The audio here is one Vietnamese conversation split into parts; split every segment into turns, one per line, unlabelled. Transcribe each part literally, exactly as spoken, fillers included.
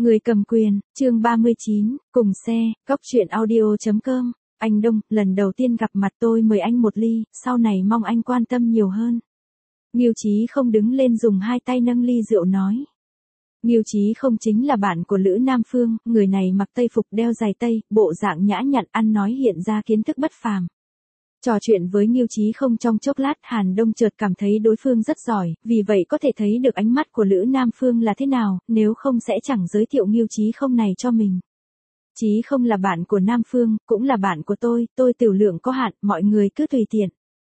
Người cầm quyền, chương ba mươi chín, cùng xe, góc truyện audio.com. Anh Đông, lần đầu tiên gặp mặt tôi mời anh một ly, sau này mong anh quan tâm nhiều hơn. Ngưu Chí không đứng lên dùng hai tay nâng ly rượu nói. Ngưu Chí không chính là bạn của Lữ Nam Phương, người này mặc tây phục đeo giày tây, bộ dạng nhã nhặn, ăn nói hiện ra kiến thức bất phàm. Trò chuyện với Ngưu Chí không trong chốc lát, Hàn Đông chợt cảm thấy đối phương rất giỏi, vì vậy có thể thấy được ánh mắt của Lữ Nam Phương là thế nào, nếu không sẽ chẳng giới thiệu Ngưu Chí không này cho mình. Chí không là bạn của Nam Phương, cũng là bạn của tôi, tôi tiểu lượng có hạn, mọi người cứ tùy tiện.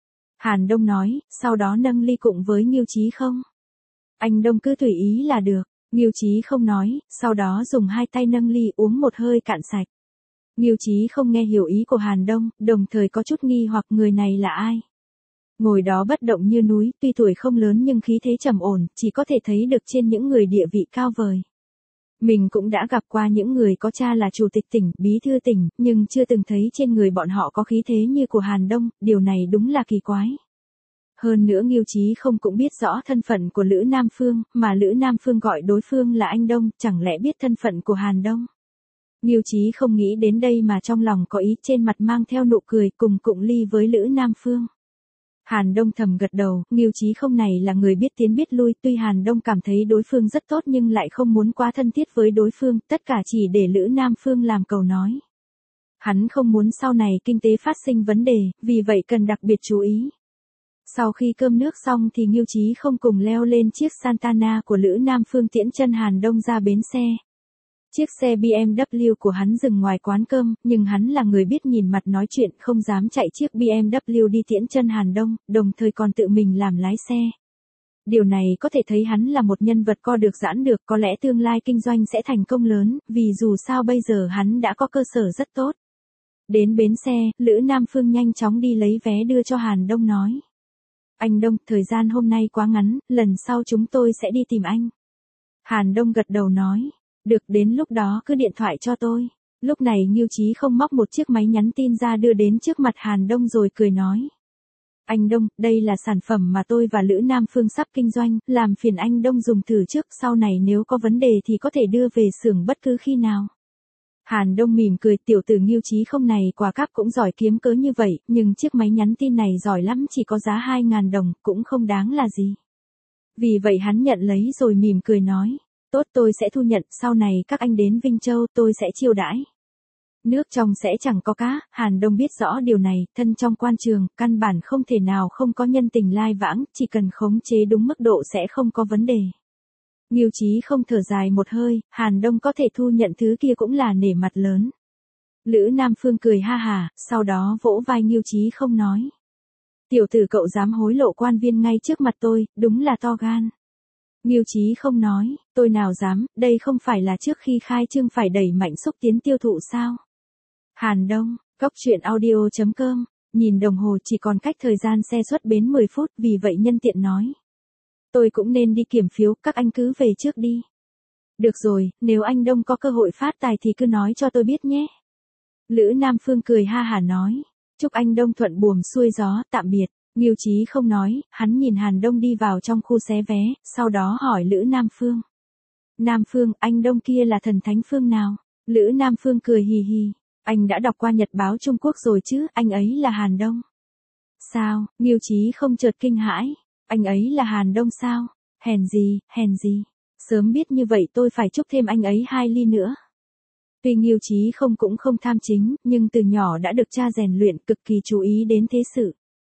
Hàn Đông nói, sau đó nâng ly cùng với Ngưu Chí không. Anh Đông cứ tùy ý là được, Ngưu Chí không nói, sau đó dùng hai tay nâng ly uống một hơi cạn sạch. Ngưu Chí không nghe hiểu ý của Hàn Đông, đồng thời có chút nghi hoặc người này là ai. Ngồi đó bất động như núi, tuy tuổi không lớn nhưng khí thế trầm ổn, chỉ có thể thấy được trên những người địa vị cao vời. Mình cũng đã gặp qua những người có cha là chủ tịch tỉnh, bí thư tỉnh, nhưng chưa từng thấy trên người bọn họ có khí thế như của Hàn Đông, điều này đúng là kỳ quái. Hơn nữa Ngưu Chí không cũng biết rõ thân phận của Lữ Nam Phương, mà Lữ Nam Phương gọi đối phương là anh Đông, chẳng lẽ biết thân phận của Hàn Đông. Ngưu Chí không nghĩ đến đây mà trong lòng có ý, trên mặt mang theo nụ cười, cùng cụng ly với Lữ Nam Phương. Hàn Đông thầm gật đầu, Ngưu Chí không này là người biết tiến biết lui, tuy Hàn Đông cảm thấy đối phương rất tốt nhưng lại không muốn quá thân thiết với đối phương, tất cả chỉ để Lữ Nam Phương làm cầu nói. Hắn không muốn sau này kinh tế phát sinh vấn đề, vì vậy cần đặc biệt chú ý. Sau khi cơm nước xong thì Ngưu Chí không cùng leo lên chiếc Santana của Lữ Nam Phương tiễn chân Hàn Đông ra bến xe. Chiếc xe bê em vê của hắn dừng ngoài quán cơm, nhưng hắn là người biết nhìn mặt nói chuyện, không dám chạy chiếc bê em vê đi tiễn chân Hàn Đông, đồng thời còn tự mình làm lái xe. Điều này có thể thấy hắn là một nhân vật co được giãn được, có lẽ tương lai kinh doanh sẽ thành công lớn, vì dù sao bây giờ hắn đã có cơ sở rất tốt. Đến bến xe, Lữ Nam Phương nhanh chóng đi lấy vé đưa cho Hàn Đông nói. Anh Đông, thời gian hôm nay quá ngắn, lần sau chúng tôi sẽ đi tìm anh. Hàn Đông gật đầu nói. Được, đến lúc đó cứ điện thoại cho tôi. Lúc này Ngưu Chí không móc một chiếc máy nhắn tin ra đưa đến trước mặt Hàn Đông rồi cười nói. Anh Đông, đây là sản phẩm mà tôi và Lữ Nam Phương sắp kinh doanh, làm phiền anh Đông dùng thử trước, sau này nếu có vấn đề thì có thể đưa về xưởng bất cứ khi nào. Hàn Đông mỉm cười, tiểu tử Ngưu Chí không này quả cáp cũng giỏi kiếm cớ như vậy, nhưng chiếc máy nhắn tin này giỏi lắm, chỉ có giá hai ngàn đồng, cũng không đáng là gì. Vì vậy hắn nhận lấy rồi mỉm cười nói. Tốt, tôi sẽ thu nhận, sau này các anh đến Vinh Châu tôi sẽ chiêu đãi. Nước trong sẽ chẳng có cá, Hàn Đông biết rõ điều này, thân trong quan trường, căn bản không thể nào không có nhân tình lai vãng, chỉ cần khống chế đúng mức độ sẽ không có vấn đề. Ngưu Chí không thở dài một hơi, Hàn Đông có thể thu nhận thứ kia cũng là nể mặt lớn. Lữ Nam Phương cười ha hà, sau đó vỗ vai Ngưu Chí không nói. Tiểu tử cậu dám hối lộ quan viên ngay trước mặt tôi, đúng là to gan. Ngưu Chí không nói, tôi nào dám, đây không phải là trước khi khai trương phải đẩy mạnh xúc tiến tiêu thụ sao? Hàn Đông, góc truyện audio.com, nhìn đồng hồ chỉ còn cách thời gian xe xuất bến mười phút, vì vậy nhân tiện nói. Tôi cũng nên đi kiểm phiếu, các anh cứ về trước đi. Được rồi, nếu anh Đông có cơ hội phát tài thì cứ nói cho tôi biết nhé. Lữ Nam Phương cười ha hả nói, chúc anh Đông thuận buồm xuôi gió, tạm biệt. Ngưu Chí không nói, hắn nhìn Hàn Đông đi vào trong khu xé vé, sau đó hỏi Lữ Nam Phương. Nam Phương, anh Đông kia là thần thánh phương nào? Lữ Nam Phương cười hì hì, anh đã đọc qua nhật báo Trung Quốc rồi chứ, anh ấy là Hàn Đông. Sao? Ngưu Chí không chợt kinh hãi, anh ấy là Hàn Đông sao? Hèn gì, hèn gì, sớm biết như vậy tôi phải chúc thêm anh ấy hai ly nữa. Tuy Ngưu Chí không cũng không tham chính, nhưng từ nhỏ đã được cha rèn luyện, cực kỳ chú ý đến thế sự.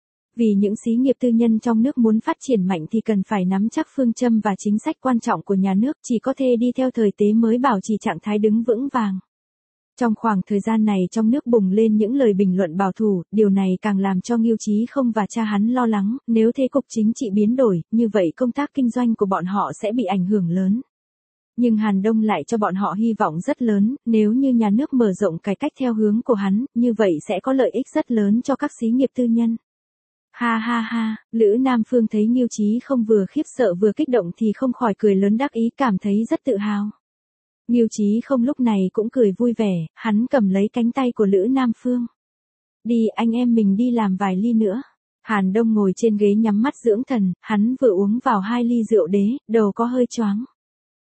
Vì những xí nghiệp tư nhân trong nước muốn phát triển mạnh thì cần phải nắm chắc phương châm và chính sách quan trọng của nhà nước, chỉ có thể đi theo thời tế mới bảo trì trạng thái đứng vững vàng. Trong khoảng thời gian này trong nước bùng lên những lời bình luận bảo thủ, điều này càng làm cho Ngưu Chí không và cha hắn lo lắng, nếu thế cục chính trị biến đổi, như vậy công tác kinh doanh của bọn họ sẽ bị ảnh hưởng lớn. Nhưng Hàn Đông lại cho bọn họ hy vọng rất lớn, nếu như nhà nước mở rộng cải cách theo hướng của hắn, như vậy sẽ có lợi ích rất lớn cho các xí nghiệp tư nhân. Ha ha ha, Lữ Nam Phương thấy Ngưu Chí không vừa khiếp sợ vừa kích động thì không khỏi cười lớn đắc ý, cảm thấy rất tự hào. Ngưu Chí không lúc này cũng cười vui vẻ, hắn cầm lấy cánh tay của Lữ Nam Phương. Đi, anh em mình đi làm vài ly nữa. Hàn Đông ngồi trên ghế nhắm mắt dưỡng thần, hắn vừa uống vào hai ly rượu đế, đầu có hơi choáng.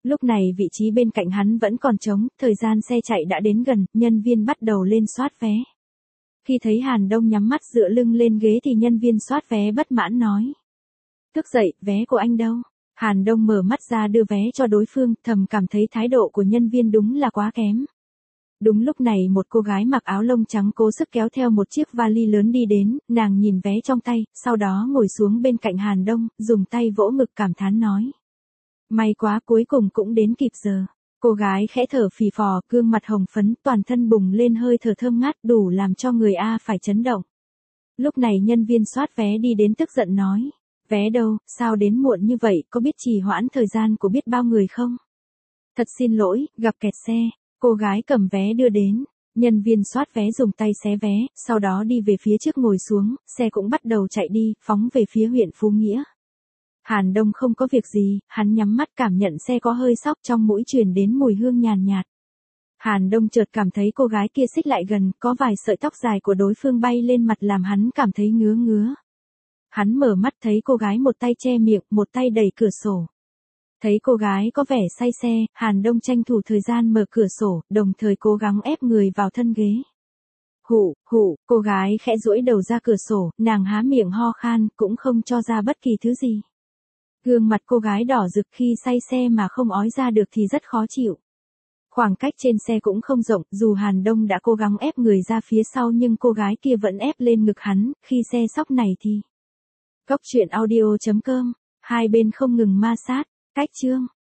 Lúc này vị trí bên cạnh hắn vẫn còn trống, thời gian xe chạy đã đến gần, nhân viên bắt đầu lên soát vé. Khi thấy Hàn Đông nhắm mắt dựa lưng lên ghế thì nhân viên soát vé bất mãn nói. Thức dậy, vé của anh đâu? Hàn Đông mở mắt ra đưa vé cho đối phương, thầm cảm thấy thái độ của nhân viên đúng là quá kém. Đúng lúc này một cô gái mặc áo lông trắng cố sức kéo theo một chiếc vali lớn đi đến, nàng nhìn vé trong tay, sau đó ngồi xuống bên cạnh Hàn Đông, dùng tay vỗ ngực cảm thán nói. May quá, cuối cùng cũng đến kịp giờ. Cô gái khẽ thở phì phò, gương mặt hồng phấn, toàn thân bùng lên hơi thở thơm ngát, đủ làm cho người A phải chấn động. Lúc này nhân viên soát vé đi đến tức giận nói. Vé đâu, sao đến muộn như vậy, có biết trì hoãn thời gian của biết bao người không? Thật xin lỗi, gặp kẹt xe. Cô gái cầm vé đưa đến. Nhân viên soát vé dùng tay xé vé, sau đó đi về phía trước ngồi xuống, xe cũng bắt đầu chạy đi, phóng về phía huyện Phú Nghĩa. Hàn Đông không có việc gì, hắn nhắm mắt cảm nhận xe có hơi xóc, trong mũi truyền đến mùi hương nhàn nhạt. Hàn Đông chợt cảm thấy cô gái kia xích lại gần, có vài sợi tóc dài của đối phương bay lên mặt làm hắn cảm thấy ngứa ngứa. Hắn mở mắt thấy cô gái một tay che miệng, một tay đẩy cửa sổ. Thấy cô gái có vẻ say xe, Hàn Đông tranh thủ thời gian mở cửa sổ, đồng thời cố gắng ép người vào thân ghế. Hụ, hụ, cô gái khẽ duỗi đầu ra cửa sổ, nàng há miệng ho khan, cũng không cho ra bất kỳ thứ gì. Gương mặt cô gái đỏ rực khi say xe mà không ói ra được thì rất khó chịu. Khoảng cách trên xe cũng không rộng, dù Hàn Đông đã cố gắng ép người ra phía sau nhưng cô gái kia vẫn ép lên ngực hắn, khi xe sóc này thì. Cốc truyện audio chấm com, hai bên không ngừng ma sát, cách chương.